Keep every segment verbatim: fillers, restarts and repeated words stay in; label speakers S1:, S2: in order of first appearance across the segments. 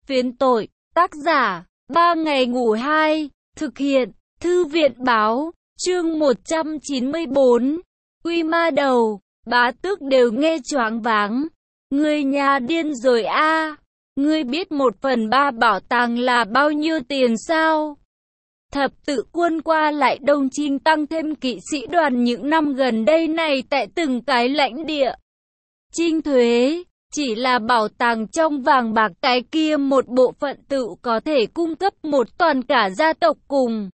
S1: Phiến tội, tác giả, ba ngày ngủ hai, thực hiện, thư viện báo, chương một trăm chín mươi bốn, Quy Ma Đầu, Bá Tước đều nghe choáng váng. Người nhà điên rồi a, ngươi biết một phần ba bảo tàng là bao nhiêu tiền sao? Thập tự quân qua lại đông chinh tăng thêm kỵ sĩ đoàn những năm gần đây này tại từng cái lãnh địa. Chinh thuế, chỉ là bảo tàng trong vàng bạc cái kia một bộ phận tự có thể cung cấp một toàn cả gia tộc cùng.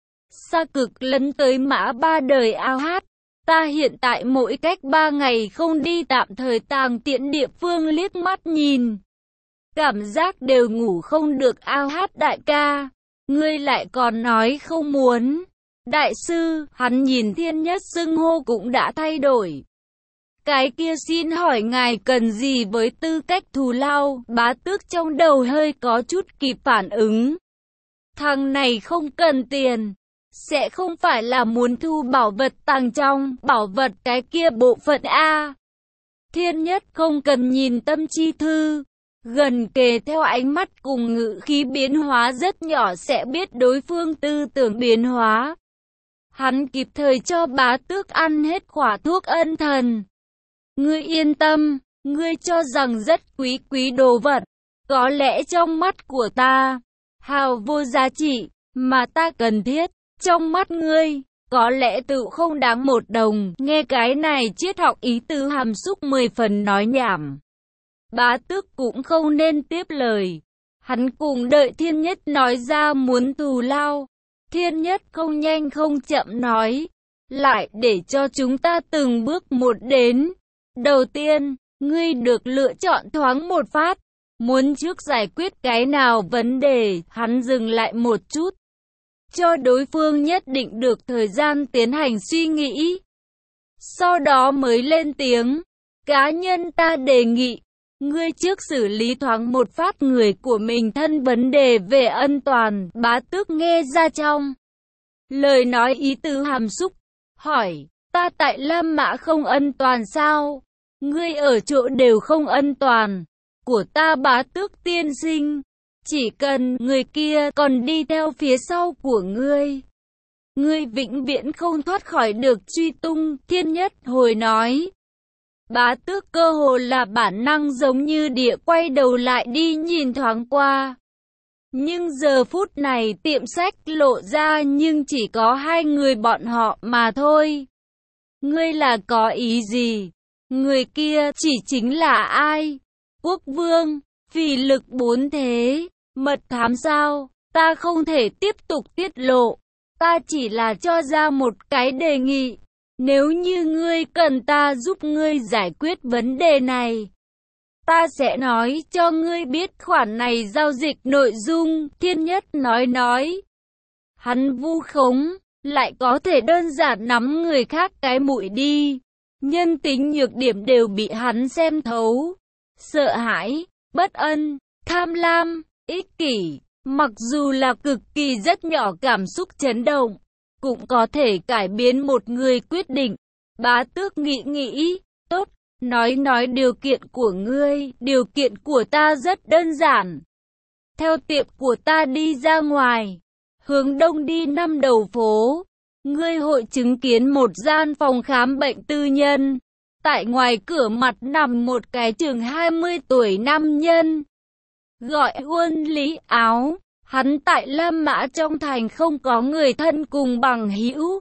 S1: Xa cực lấn tới mã ba đời ao hát. Ta hiện tại mỗi cách ba ngày không đi tạm thời tàng tiễn địa phương liếc mắt nhìn. Cảm giác đều ngủ không được ao hát đại ca. Ngươi lại còn nói không muốn. Đại sư, hắn nhìn Thiên Nhất xưng hô cũng đã thay đổi. Cái kia xin hỏi ngài cần gì với tư cách thù lao? Bá Tước trong đầu hơi có chút kịp phản ứng. Thằng này không cần tiền. Sẽ không phải là muốn thu bảo vật tàng trong, bảo vật cái kia bộ phận A. Thiên Nhất không cần nhìn tâm chi thư. Gần kề theo ánh mắt cùng ngữ khí biến hóa rất nhỏ sẽ biết đối phương tư tưởng biến hóa. Hắn kịp thời cho Bá Tước ăn hết khỏa thuốc ân thần. Ngươi yên tâm, ngươi cho rằng rất quý quý đồ vật. Có lẽ trong mắt của ta, hào vô giá trị, mà ta cần thiết. Trong mắt ngươi, có lẽ tự không đáng một đồng. Nghe cái này triết học ý tứ hàm xúc mười phần nói nhảm. Bá Tước cũng không nên tiếp lời. Hắn cùng đợi Thiên Nhất nói ra muốn thù lao. Thiên Nhất không nhanh không chậm nói. Lại để cho chúng ta từng bước một đến. Đầu tiên, ngươi được lựa chọn thoáng một phát. Muốn trước giải quyết cái nào vấn đề, hắn dừng lại một chút. Cho đối phương nhất định được thời gian tiến hành suy nghĩ. Sau đó mới lên tiếng. Cá nhân ta đề nghị. Ngươi trước xử lý thoáng một phát người của mình thân vấn đề về ân toàn. Bá Tước nghe ra trong lời nói ý tứ hàm xúc. Hỏi, ta tại Lam Mã không ân toàn sao? Ngươi ở chỗ đều không ân toàn. Của ta Bá Tước tiên sinh. Chỉ cần người kia còn đi theo phía sau của ngươi. Ngươi vĩnh viễn không thoát khỏi được truy tung. Thiên Nhất hồi nói. Bá Tước cơ hồ là bản năng giống như địa quay đầu lại đi nhìn thoáng qua. Nhưng giờ phút này tiệm sách lộ ra nhưng chỉ có hai người bọn họ mà thôi. Ngươi là có ý gì? Người kia chỉ chính là ai? Quốc vương, phỉ lực bốn thế, mật thám sao? Ta không thể tiếp tục tiết lộ. Ta chỉ là cho ra một cái đề nghị. Nếu như ngươi cần ta giúp ngươi giải quyết vấn đề này, ta sẽ nói cho ngươi biết khoản này giao dịch nội dung. Thiên Nhất nói nói. Hắn vu khống, lại có thể đơn giản nắm người khác cái mũi đi. Nhân tính nhược điểm đều bị hắn xem thấu. Sợ hãi, bất ân, tham lam, ích kỷ, mặc dù là cực kỳ rất nhỏ cảm xúc chấn động, cũng có thể cải biến một người quyết định. Bá Tước nghĩ nghĩ, tốt, nói nói điều kiện của ngươi. Điều kiện của ta rất đơn giản. Theo tiệm của ta đi ra ngoài, hướng đông đi năm đầu phố. Ngươi hội chứng kiến một gian phòng khám bệnh tư nhân. Tại ngoài cửa mặt nằm một cái chừng hai mươi tuổi nam nhân. Gọi Uân Lý Áo. Hắn tại Lam Mã trong thành không có người thân cùng bằng hữu.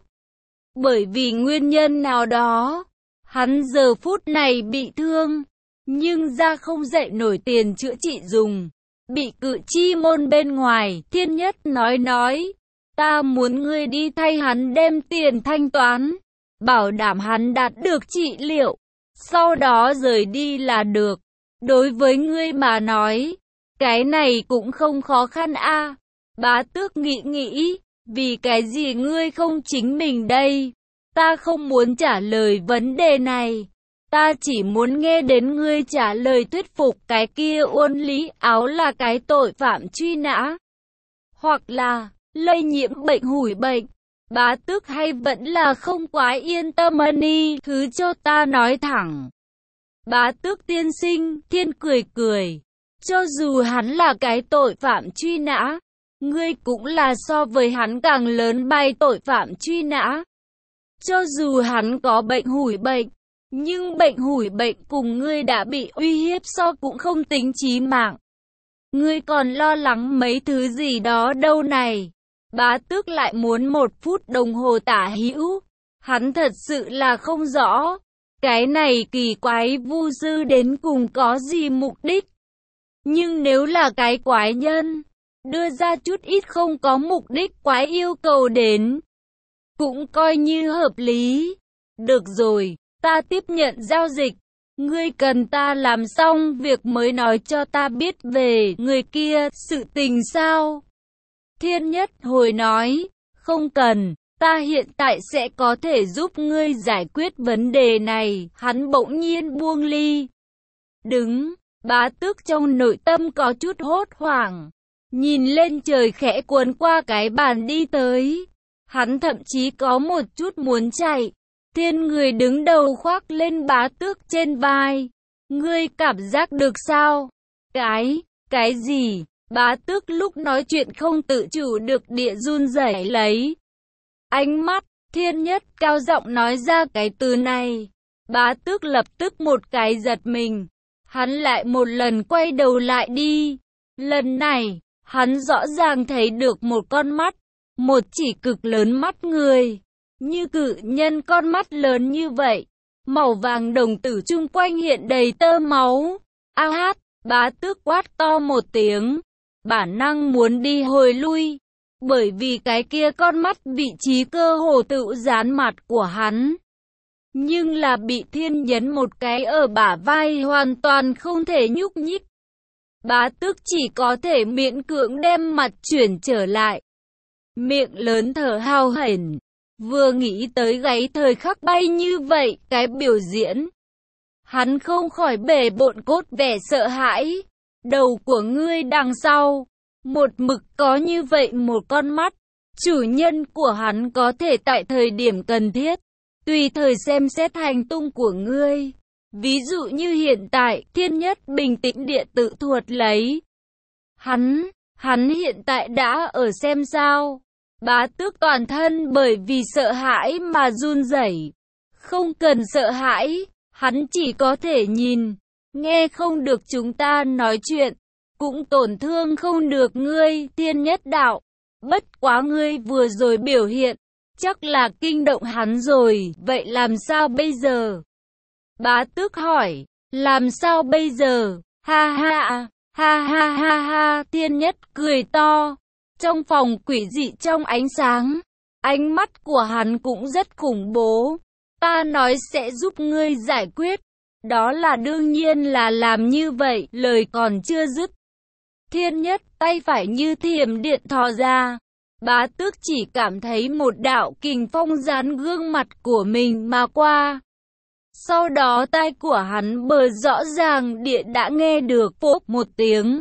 S1: Bởi vì nguyên nhân nào đó, hắn giờ phút này bị thương, nhưng ra không dậy nổi tiền chữa trị dùng. Bị cự chi môn bên ngoài. Thiên Nhất nói nói. Ta muốn ngươi đi thay hắn đem tiền thanh toán, bảo đảm hắn đạt được trị liệu, sau đó rời đi là được. Đối với ngươi mà nói, cái này cũng không khó khăn a. À. Bá Tước nghĩ nghĩ, vì cái gì ngươi không chính mình đây? Ta không muốn trả lời vấn đề này. Ta chỉ muốn nghe đến ngươi trả lời thuyết phục cái kia Uân Lý Áo là cái tội phạm truy nã. Hoặc là lây nhiễm bệnh hủi bệnh. Bá Tước hay vẫn là không quá yên tâm đi, thứ cho ta nói thẳng. Bá Tước tiên sinh. Thiên cười cười. Cho dù hắn là cái tội phạm truy nã, ngươi cũng là so với hắn càng lớn bay tội phạm truy nã. Cho dù hắn có bệnh hủi bệnh, nhưng bệnh hủi bệnh cùng ngươi đã bị uy hiếp so cũng không tính chí mạng. Ngươi còn lo lắng mấy thứ gì đó đâu này. Bá tước lại muốn một phút đồng hồ tả hữu. Hắn thật sự là không rõ. Cái này kỳ quái vu sư đến cùng có gì mục đích. Nhưng nếu là cái quái nhân, đưa ra chút ít không có mục đích quái yêu cầu đến, cũng coi như hợp lý. Được rồi, ta tiếp nhận giao dịch. Ngươi cần ta làm xong việc mới nói cho ta biết về người kia, sự tình sao? Thiên Nhất hồi nói, không cần, ta hiện tại sẽ có thể giúp ngươi giải quyết vấn đề này. Hắn bỗng nhiên buông ly. Đứng, bá tước trong nội tâm có chút hốt hoảng. Nhìn lên trời khẽ cuốn qua cái bàn đi tới. Hắn thậm chí có một chút muốn chạy. Thiên người đứng đầu khoác lên bá tước trên vai. Ngươi cảm giác được sao? Cái, cái gì? Bá tước lúc nói chuyện không tự chủ được địa run rẩy lấy. Ánh mắt, Thiên Nhất cao giọng nói ra cái từ này. Bá tước lập tức một cái giật mình. Hắn lại một lần quay đầu lại đi. Lần này, hắn rõ ràng thấy được một con mắt. Một chỉ cực lớn mắt người. Như cự nhân con mắt lớn như vậy. Màu vàng đồng tử chung quanh hiện đầy tơ máu. A hát, bá tước quát to một tiếng. Bản năng muốn đi hồi lui. Bởi vì cái kia con mắt vị trí cơ hồ tự dán mặt của hắn. Nhưng là bị Thiên nhấn một cái ở bả vai hoàn toàn không thể nhúc nhích. Bá tước chỉ có thể miễn cưỡng đem mặt chuyển trở lại. Miệng lớn thở hào hển. Vừa nghĩ tới gáy thời khắc bay như vậy, cái biểu diễn. Hắn không khỏi bể bộn cốt vẻ sợ hãi. Đầu của ngươi đằng sau, một mực có như vậy một con mắt. Chủ nhân của hắn có thể tại thời điểm cần thiết, tùy thời xem xét hành tung của ngươi. Ví dụ như hiện tại, Thiên Nhất bình tĩnh địa tự thuật lấy. Hắn, hắn hiện tại đã ở xem sao. Bá tước toàn thân bởi vì sợ hãi mà run rẩy. Không cần sợ hãi, hắn chỉ có thể nhìn, nghe không được chúng ta nói chuyện, cũng tổn thương không được ngươi, Thiên Nhất đạo. Bất quá ngươi vừa rồi biểu hiện, chắc là kinh động hắn rồi, vậy làm sao bây giờ? Bá tước hỏi, làm sao bây giờ? Ha ha, ha ha ha ha, Thiên Nhất cười to. Trong phòng quỷ dị trong ánh sáng, ánh mắt của hắn cũng rất khủng bố. Ta nói sẽ giúp ngươi giải quyết. Đó là đương nhiên là làm như vậy, lời còn chưa dứt. Thiên Nhất tay phải như thiểm điện thò ra. Bá tước chỉ cảm thấy một đạo kình phong dán gương mặt của mình mà qua. Sau đó tai của hắn bờ rõ ràng địa đã nghe được phốp một tiếng.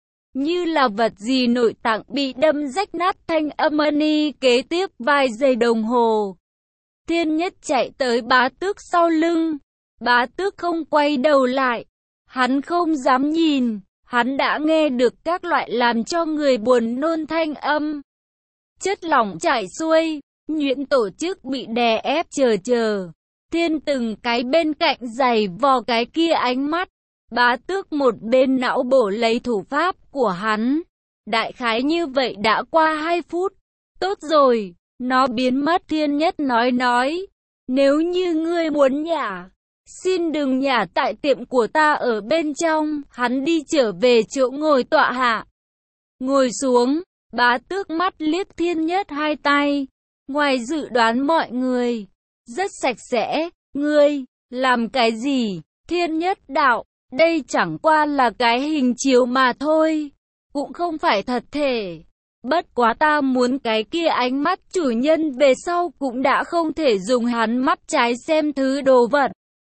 S1: Như là vật gì nội tạng bị đâm rách nát, thanh âm ni kế tiếp vài giây đồng hồ. Thiên Nhất chạy tới bá tước sau lưng. Bá tước không quay đầu lại. Hắn không dám nhìn. Hắn đã nghe được các loại làm cho người buồn nôn thanh âm. Chất lỏng chảy xuôi. Nhuyễn tổ chức bị đè ép chờ chờ. Thiên từng cái bên cạnh giày vò cái kia ánh mắt. Bá tước một bên não bổ lấy thủ pháp của hắn. Đại khái như vậy đã qua hai phút. Tốt rồi, nó biến mất. Thiên Nhất nói nói. Nếu như ngươi muốn nhả, xin đừng nhả tại tiệm của ta ở bên trong. Hắn đi trở về chỗ ngồi tọa hạ. Ngồi xuống, bá tước mắt liếc Thiên Nhất hai tay. Ngoài dự đoán mọi người, rất sạch sẽ. Ngươi, làm cái gì? Thiên Nhất đạo. Đây chẳng qua là cái hình chiếu mà thôi, cũng không phải thật thể. Bất quá ta muốn cái kia ánh mắt chủ nhân về sau cũng đã không thể dùng hắn mắt trái xem thứ đồ vật.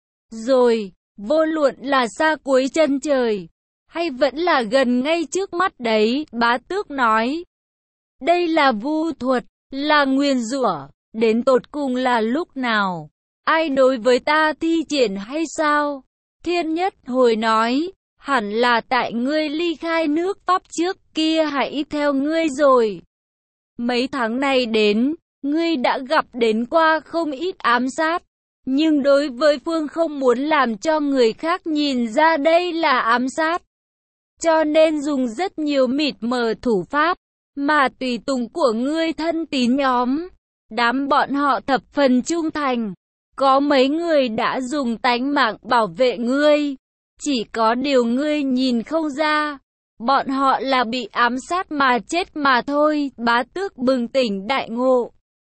S1: Rồi, vô luận là xa cuối chân trời, hay vẫn là gần ngay trước mắt đấy, bá tước nói. Đây là vu thuật, là nguyền rủa, đến tột cùng là lúc nào? Ai đối với ta thi triển hay sao? Thiên Nhất hồi nói, hẳn là tại ngươi ly khai nước Pháp trước kia hãy theo ngươi rồi. Mấy tháng này đến, ngươi đã gặp đến qua không ít ám sát, nhưng đối với Phương không muốn làm cho người khác nhìn ra đây là ám sát, cho nên dùng rất nhiều mịt mờ thủ pháp, mà tùy tùng của ngươi thân tín nhóm, đám bọn họ thập phần trung thành, có mấy người đã dùng tánh mạng bảo vệ ngươi, chỉ có điều ngươi nhìn không ra, bọn họ là bị ám sát mà chết mà thôi. Bá Tước bừng tỉnh đại ngộ.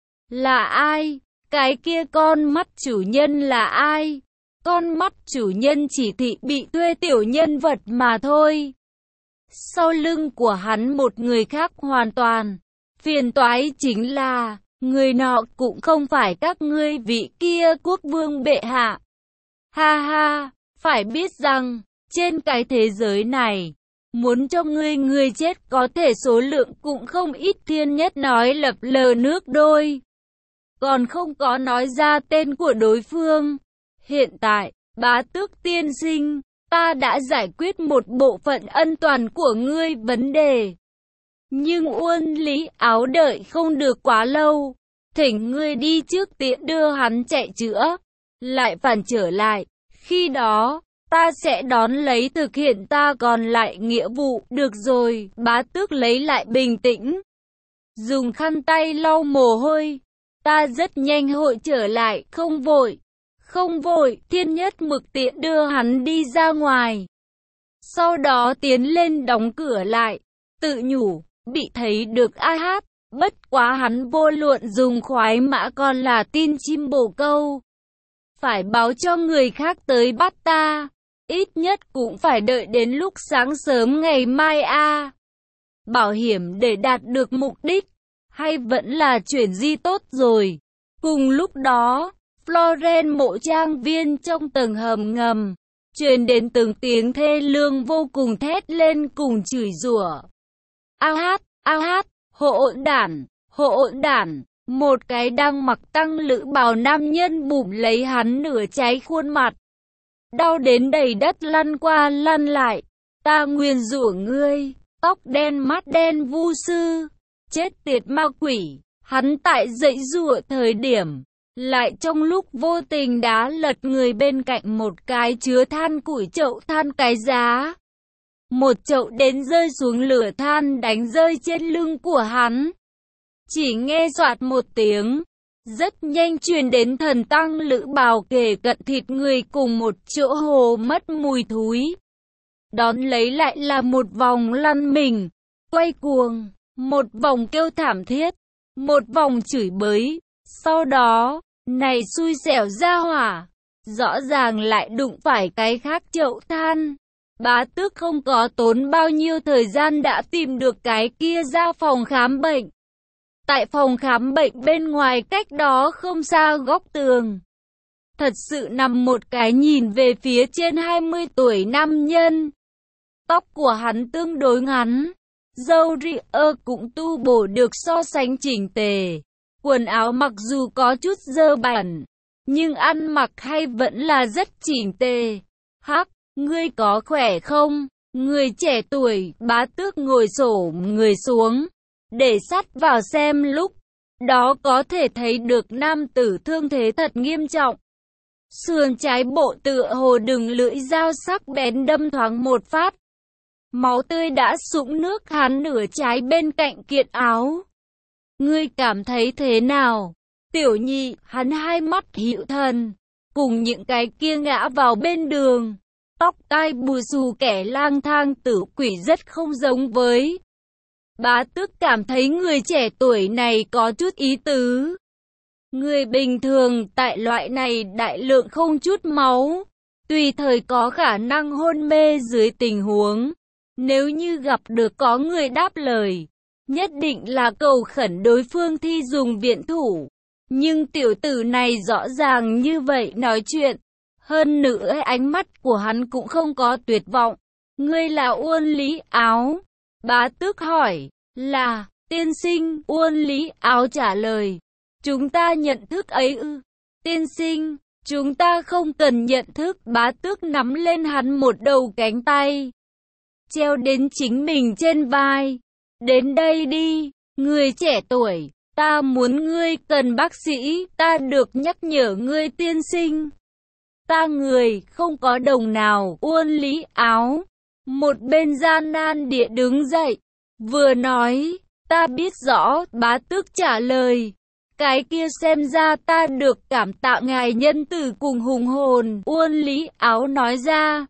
S1: Là ai? Cái kia con mắt chủ nhân là ai? Con mắt chủ nhân chỉ thị bị thuê tiểu nhân vật mà thôi. Sau lưng của hắn một người khác hoàn toàn. Phiền toái chính là, người nọ cũng không phải các ngươi vị kia quốc vương bệ hạ. Ha ha, phải biết rằng, trên cái thế giới này, muốn cho ngươi người chết có thể số lượng cũng không ít, thiên nhất nói lập lờ nước đôi. Còn không có nói ra tên của đối phương. Hiện tại, Bá Tước tiên sinh, ta đã giải quyết một bộ phận ân toàn của ngươi vấn đề. Nhưng Uôn Lý Áo đợi không được quá lâu. Thỉnh ngươi đi trước tiện đưa hắn chạy chữa. Lại phản trở lại. Khi đó, ta sẽ đón lấy thực hiện ta còn lại nghĩa vụ. Được rồi, Bá Tước lấy lại bình tĩnh. Dùng khăn tay lau mồ hôi. Ta rất nhanh hội trở lại, không vội. Không vội, thiên nhất mực tiện đưa hắn đi ra ngoài. Sau đó tiến lên đóng cửa lại, tự nhủ, bị thấy được ai hát. Bất quá hắn vô luận dùng khoái mã còn là tin chim bồ câu. Phải báo cho người khác tới bắt ta. Ít nhất cũng phải đợi đến lúc sáng sớm ngày mai a. À. Bảo hiểm để đạt được mục đích. Hay vẫn là chuyển di tốt rồi. Cùng lúc đó, Florence mộ trang viên trong tầng hầm ngầm, truyền đến từng tiếng thê lương vô cùng thét lên cùng chửi rủa. Ao hát, ao hát, hộ ổn đản, hộ ổn đản. Một cái đang mặc tăng lữ bào nam nhân bụm lấy hắn nửa cháy khuôn mặt. Đau đến đầy đất lăn qua lăn lại. Ta nguyền rủa ngươi, tóc đen mắt đen vu sư. Chết tiệt ma quỷ, hắn tại dãy giụa thời điểm, lại trong lúc vô tình đá lật người bên cạnh một cái chứa than củi chậu than cái giá. Một chậu đến rơi xuống lửa than đánh rơi trên lưng của hắn. Chỉ nghe soạt một tiếng, rất nhanh truyền đến thần tăng lữ bào kề cận thịt người cùng một chỗ hồ mất mùi thúi. Đón lấy lại là một vòng lăn mình, quay cuồng. Một vòng kêu thảm thiết, một vòng chửi bới, sau đó, này xui xẻo ra hỏa, rõ ràng lại đụng phải cái khác chậu than. Bá Tước không có tốn bao nhiêu thời gian đã tìm được cái kia ra phòng khám bệnh. Tại phòng khám bệnh bên ngoài cách đó không xa góc tường. Thật sự nằm một cái nhìn về phía trên hai mươi tuổi nam nhân. Tóc của hắn tương đối ngắn. Râu ria cũng tu bổ được so sánh chỉnh tề. Quần áo mặc dù có chút dơ bẩn, nhưng ăn mặc hay vẫn là rất chỉnh tề. Hắc, ngươi có khỏe không? Người trẻ tuổi, Bá Tước ngồi xổm người xuống, để sát vào xem lúc. Đó có thể thấy được nam tử thương thế thật nghiêm trọng. Sườn trái bộ tựa hồ đừng lưỡi dao sắc bén đâm thoáng một phát. Máu tươi đã sũng nước hắn nửa trái bên cạnh kiện áo. Ngươi cảm thấy thế nào? Tiểu nhị, hắn hai mắt hữu thần, cùng những cái kia ngã vào bên đường. Tóc tai bù xù kẻ lang thang tử quỷ rất không giống với. Bá Tước cảm thấy người trẻ tuổi này có chút ý tứ. Người bình thường tại loại này đại lượng không chút máu, tùy thời có khả năng hôn mê dưới tình huống. Nếu như gặp được có người đáp lời, nhất định là cầu khẩn đối phương thi dùng viện thủ. Nhưng tiểu tử này rõ ràng như vậy nói chuyện. Hơn nữa ánh mắt của hắn cũng không có tuyệt vọng. Ngươi là Uôn Lý Áo? Bá Tước hỏi. Là, tiên sinh. Uôn Lý Áo trả lời. Chúng ta nhận thức ấy ư? Tiên sinh, Chúng ta không cần nhận thức. Bá tước nắm lên hắn một đầu cánh tay, treo đến chính mình trên vai. Đến đây đi, người trẻ tuổi, ta muốn ngươi cần bác sĩ, ta được nhắc nhở ngươi tiên sinh. Ta người, không có đồng nào. Uôn Lý Áo một bên gian nan địa đứng dậy, vừa nói, ta biết rõ. Bá tước trả lời, cái kia xem ra ta được cảm tạ ngài nhân từ cùng hùng hồn. Uôn Lý Áo nói ra.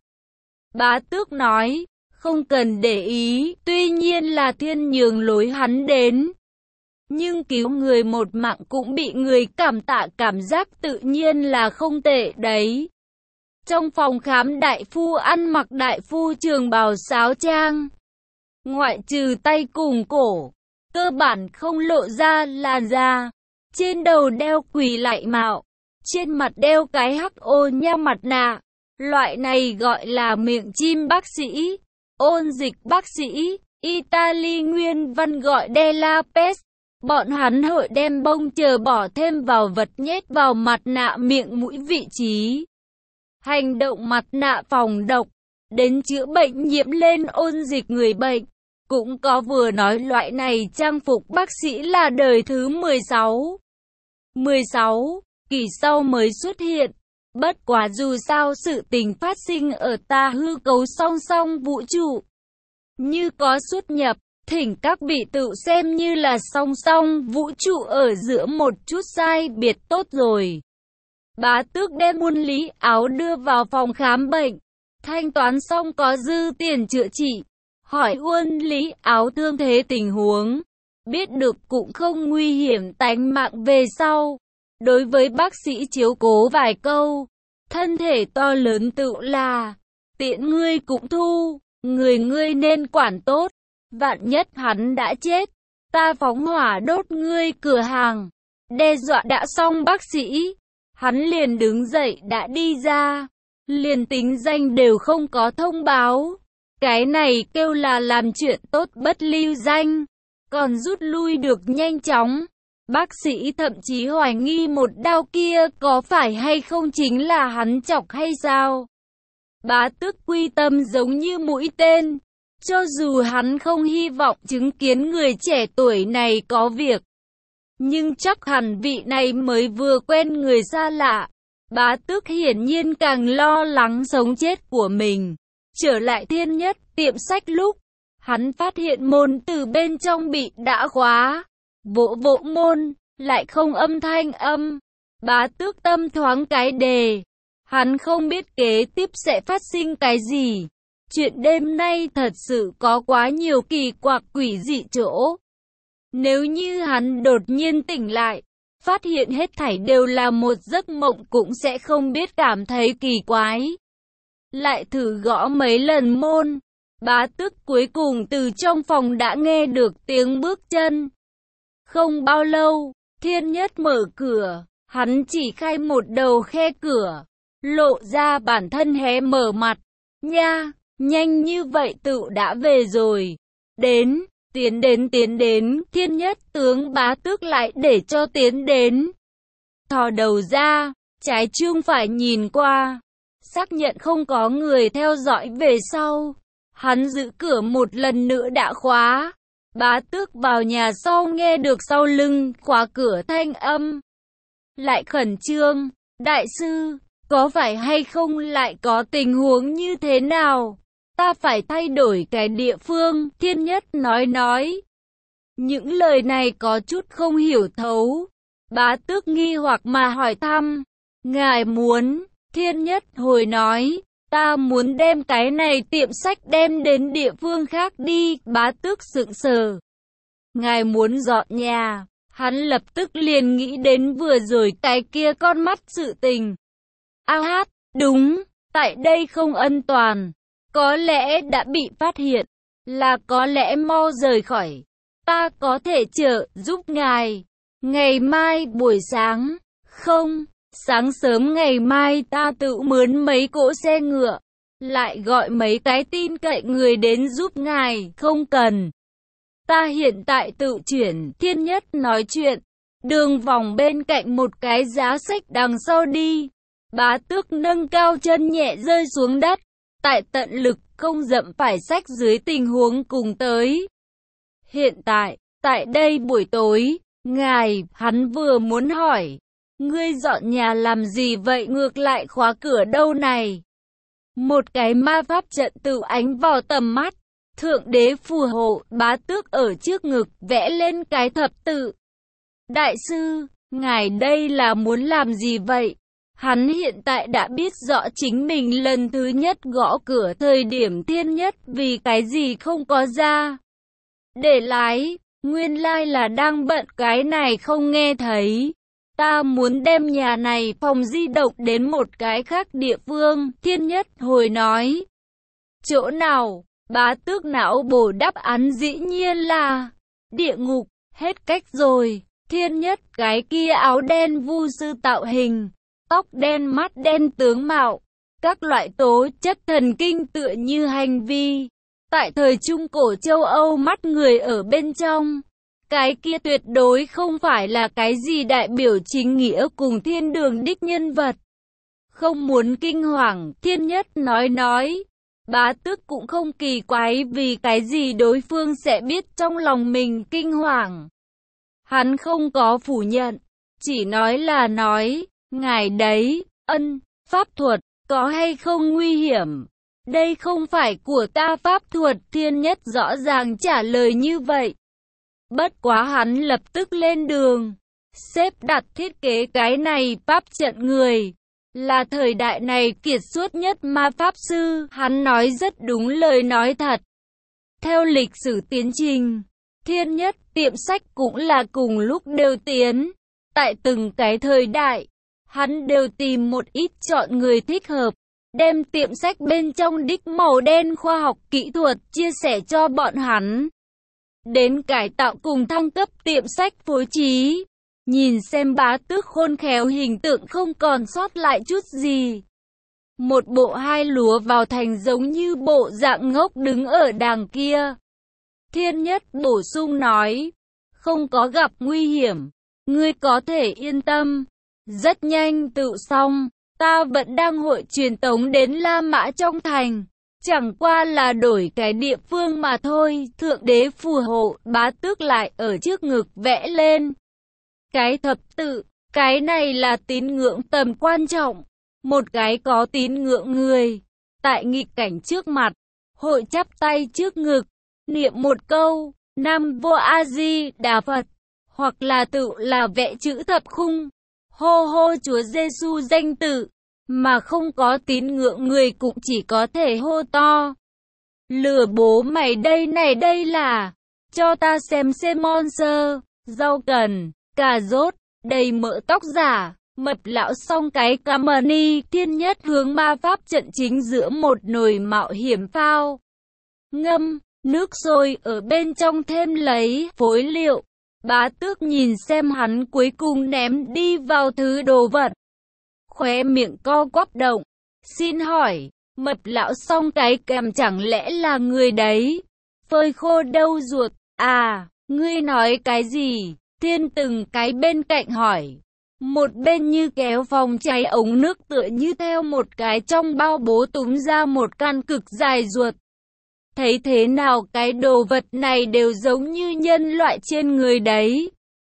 S1: Bá tước nói, không cần để ý, tuy nhiên là thiên nhường lối hắn đến. Nhưng cứu người một mạng cũng bị người cảm tạ, cảm giác tự nhiên là không tệ đấy. Trong phòng khám đại phu ăn mặc đại phu trường bào sáo trang, ngoại trừ tay cùng cổ, cơ bản không lộ ra làn da. Trên đầu đeo quỳ lại mạo, trên mặt đeo cái hắc ô nha mặt nạ. Loại này gọi là miệng chim bác sĩ, ôn dịch bác sĩ, Italy nguyên văn gọi Della Pest. Bọn hắn hội đem bông chờ bỏ thêm vào vật nhét vào mặt nạ miệng mũi vị trí. Hành động mặt nạ phòng độc, đến chữa bệnh nhiễm lên ôn dịch người bệnh. Cũng có vừa nói loại này trang phục bác sĩ là đời thứ mười sáu. mười sáu, kỳ sau mới xuất hiện. Bất quá dù sao sự tình phát sinh ở ta hư cấu song song vũ trụ. Như có xuất nhập, thỉnh các vị tự xem như là song song vũ trụ ở giữa một chút sai biệt tốt rồi. Bá tước đem Uôn Lý Áo đưa vào phòng khám bệnh, thanh toán xong có dư tiền chữa trị, hỏi Uôn Lý Áo thương thế tình huống, biết được cũng không nguy hiểm tánh mạng về sau. Đối với bác sĩ chiếu cố vài câu, thân thể to lớn tự là, tiện ngươi cũng thu, người ngươi nên quản tốt, vạn nhất hắn đã chết, ta phóng hỏa đốt ngươi cửa hàng. Đe dọa đã xong bác sĩ, hắn liền đứng dậy đã đi ra, liền tính danh đều không có thông báo. Cái này kêu là làm chuyện tốt bất lưu danh, còn rút lui được nhanh chóng. Bác sĩ thậm chí hoài nghi một đao kia có phải hay không chính là hắn chọc hay sao. Bá tước quy tâm giống như mũi tên, cho dù hắn không hy vọng chứng kiến người trẻ tuổi này có việc, nhưng chắc hẳn vị này mới vừa quen người xa lạ. Bá tước hiển nhiên càng lo lắng sống chết của mình. Trở lại Thiên Nhất tiệm sách lúc, hắn phát hiện môn từ bên trong bị đã khóa. Vỗ vỗ môn, lại không âm thanh âm. Bá tước tâm thoáng cái đề. Hắn không biết kế tiếp sẽ phát sinh cái gì. Chuyện đêm nay thật sự có quá nhiều kỳ quặc quỷ dị chỗ. Nếu như hắn đột nhiên tỉnh lại, phát hiện hết thảy đều là một giấc mộng cũng sẽ không biết cảm thấy kỳ quái. Lại thử gõ mấy lần môn, bá tước cuối cùng từ trong phòng đã nghe được tiếng bước chân. Không bao lâu, Thiên Nhất mở cửa, hắn chỉ khai một đầu khe cửa, lộ ra bản thân hé mở mặt. Nha, nhanh như vậy tự đã về rồi. Đến, tiến đến tiến đến, Thiên Nhất tướng bá tước lại để cho tiến đến. Thò đầu ra, trái chuông phải nhìn qua, xác nhận không có người theo dõi về sau. Hắn giữ cửa một lần nữa đã khóa. Bá tước vào nhà sau nghe được sau lưng khóa cửa thanh âm. Lại khẩn trương, đại sư, có phải hay không lại có tình huống như thế nào? Ta phải thay đổi cái địa phương, Thiên Nhất nói nói. Những lời này có chút không hiểu thấu. Bá tước nghi hoặc mà hỏi thăm. Ngài muốn, Thiên Nhất hồi nói. Ta muốn đem cái này tiệm sách đem đến địa phương khác đi. Bá tước sững sờ. Ngài muốn dọn nhà. Hắn lập tức liền nghĩ đến vừa rồi cái kia con mắt sự tình. A hát, đúng, tại đây không an toàn. Có lẽ đã bị phát hiện, là có lẽ mau rời khỏi. Ta có thể trợ giúp ngài. Ngày mai buổi sáng, không, sáng sớm ngày mai ta tự mướn mấy cỗ xe ngựa, lại gọi mấy cái tin cậy người đến giúp ngài, không cần. Ta hiện tại tự chuyển, Thiên Nhất nói chuyện, đường vòng bên cạnh một cái giá sách đằng sau đi. Bá tước nâng cao chân nhẹ rơi xuống đất, tại tận lực không dẫm phải sách dưới tình huống cùng tới. Hiện tại, tại đây buổi tối, ngài, hắn vừa muốn hỏi, ngươi dọn nhà làm gì vậy, ngược lại khóa cửa đâu này? Một cái ma pháp trận tự ánh vào tầm mắt, thượng đế phù hộ, bá tước ở trước ngực, vẽ lên cái thập tự. Đại sư, ngài đây là muốn làm gì vậy? Hắn hiện tại đã biết rõ chính mình lần thứ nhất gõ cửa thời điểm thiên nhất vì cái gì không có ra. Để lái, nguyên lai là đang bận cái này không nghe thấy. Ta muốn đem nhà này phòng di động đến một cái khác địa phương, thiên nhất hồi nói. Chỗ nào? Bá tước não bổ đáp án dĩ nhiên là địa ngục, hết cách rồi. Thiên nhất, cái kia áo đen vu sư tạo hình, tóc đen mắt đen tướng mạo, các loại tố chất thần kinh tựa như hành vi. Tại thời Trung Cổ châu Âu mắt người ở bên trong, cái kia tuyệt đối không phải là cái gì đại biểu chính nghĩa cùng thiên đường đích nhân vật. Không muốn kinh hoàng, thiên nhất nói nói. Bá tước cũng không kỳ quái vì cái gì đối phương sẽ biết trong lòng mình kinh hoàng. Hắn không có phủ nhận, chỉ nói là nói, ngài đấy, ân, pháp thuật, có hay không nguy hiểm? Đây không phải của ta pháp thuật, thiên nhất rõ ràng trả lời như vậy. Bất quá hắn lập tức lên đường, xếp đặt thiết kế cái này pháp trận người. Là thời đại này kiệt xuất nhất ma pháp sư, hắn nói rất đúng lời nói thật. Theo lịch sử tiến trình, thiên nhất tiệm sách cũng là cùng lúc đều tiến. Tại từng cái thời đại, hắn đều tìm một ít chọn người thích hợp, đem tiệm sách bên trong đích màu đen khoa học kỹ thuật chia sẻ cho bọn hắn. Đến cải tạo cùng thăng cấp tiệm sách phối trí. Nhìn xem bá tước khôn khéo hình tượng không còn sót lại chút gì. Một bộ hai lúa vào thành giống như bộ dạng ngốc đứng ở đàng kia. Thiên nhất bổ sung nói, không có gặp nguy hiểm, ngươi có thể yên tâm. Rất nhanh tự xong, ta vẫn đang hội truyền tống đến La Mã trong thành. Chẳng qua là đổi cái địa phương mà thôi, thượng đế phù hộ, bá tước lại ở trước ngực vẽ lên. Cái thập tự, cái này là tín ngưỡng tầm quan trọng. Một cái có tín ngưỡng người, tại nghịch cảnh trước mặt, hội chắp tay trước ngực, niệm một câu, Nam Vô A Di Đà Phật, hoặc là tự là vẽ chữ thập khung, hô hô Chúa Giêsu danh tự, mà không có tín ngưỡng người cũng chỉ có thể hô to. Lừa bố mày đây này, đây là, cho ta xem xem monster, rau cần, cà rốt, đầy mỡ tóc giả, mập lão xong cái cà mani, thiên nhất hướng ma pháp trận chính giữa một nồi mạo hiểm phao. Ngâm, nước sôi ở bên trong thêm lấy phối liệu. Bá tước nhìn xem hắn cuối cùng ném đi vào thứ đồ vật. Khóe miệng co quắp động. Xin hỏi, mập lão xong cái kèm chẳng lẽ là người đấy? Phơi khô đâu ruột, à, ngươi nói cái gì? Thiên từng cái bên cạnh hỏi. Một bên như kéo phòng cháy ống nước tựa như theo một cái trong bao bố túm ra một căn cực dài ruột. Thấy thế nào cái đồ vật này đều giống như nhân loại trên người đấy.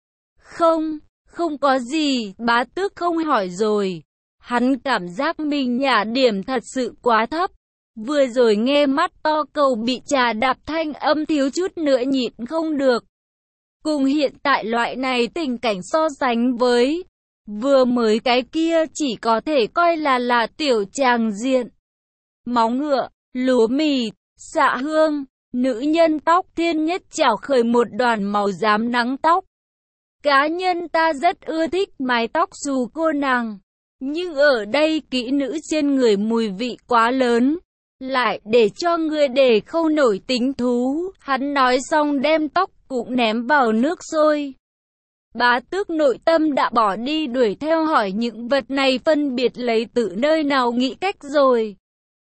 S1: Không, không có gì, bá tước không hỏi rồi. Hắn cảm giác mình nhả điểm thật sự quá thấp. Vừa rồi nghe mắt to cầu bị trà đạp thanh âm thiếu chút nữa nhịn không được. Cùng hiện tại loại này tình cảnh so sánh với vừa mới cái kia chỉ có thể coi là là tiểu tràng diện. Máu ngựa, lúa mì, xạ hương, nữ nhân tóc, thiên nhất chảo khởi một đoàn màu rám nắng tóc. Cá nhân ta rất ưa thích mái tóc dù cô nàng, nhưng ở đây kỹ nữ trên người mùi vị quá lớn, lại để cho người để không nổi tính thú. Hắn nói xong đem tóc cũng ném vào nước sôi. Bá tước nội tâm đã bỏ đi đuổi theo hỏi những vật này phân biệt lấy từ nơi nào nghĩ cách rồi.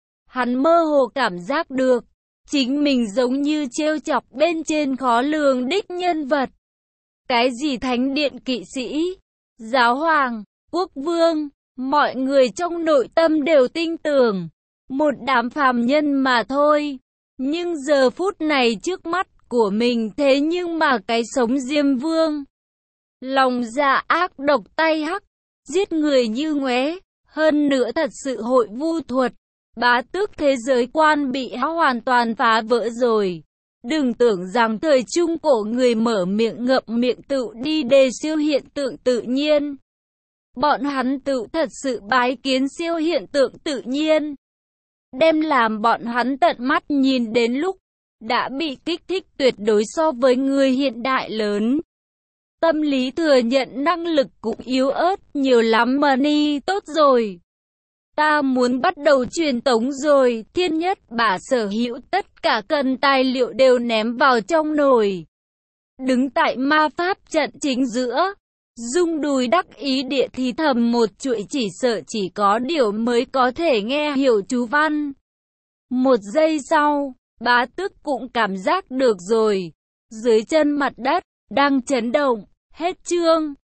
S1: Hắn mơ hồ cảm giác được, chính mình giống như trêu chọc bên trên khó lường đích nhân vật. Cái gì thánh điện kỵ sĩ, giáo hoàng, quốc vương, Mọi người trong nội tâm đều tin tưởng, một đám phàm nhân mà thôi. Nhưng giờ phút này trước mắt của mình thế nhưng mà cái sống Diêm Vương. Lòng dạ ác độc tay hắc, giết người như ngoé, hơn nữa thật sự hội vu thuật. Bá Tước thế giới quan bị hoàn toàn phá vỡ rồi. Đừng tưởng rằng thời trung cổ người mở miệng ngậm miệng tự đi đề siêu hiện tượng tự nhiên. Bọn hắn tự thật sự bái kiến siêu hiện tượng tự nhiên. Đem làm bọn hắn tận mắt nhìn đến lúc đã bị kích thích tuyệt đối so với người hiện đại lớn. Tâm lý thừa nhận năng lực cũng yếu ớt nhiều lắm mà ni tốt rồi. Ta muốn bắt đầu truyền tống rồi, Thiên Nhất bà sở hữu tất cả cần tài liệu đều ném vào trong nồi. Đứng tại ma pháp trận chính giữa, Dung đùi đắc ý địa thì thầm một chuỗi chỉ sợ chỉ có điều mới có thể nghe hiểu chú văn. Một giây sau, Bá Tước cũng cảm giác được rồi. Dưới chân mặt đất, đang chấn động, hết chương.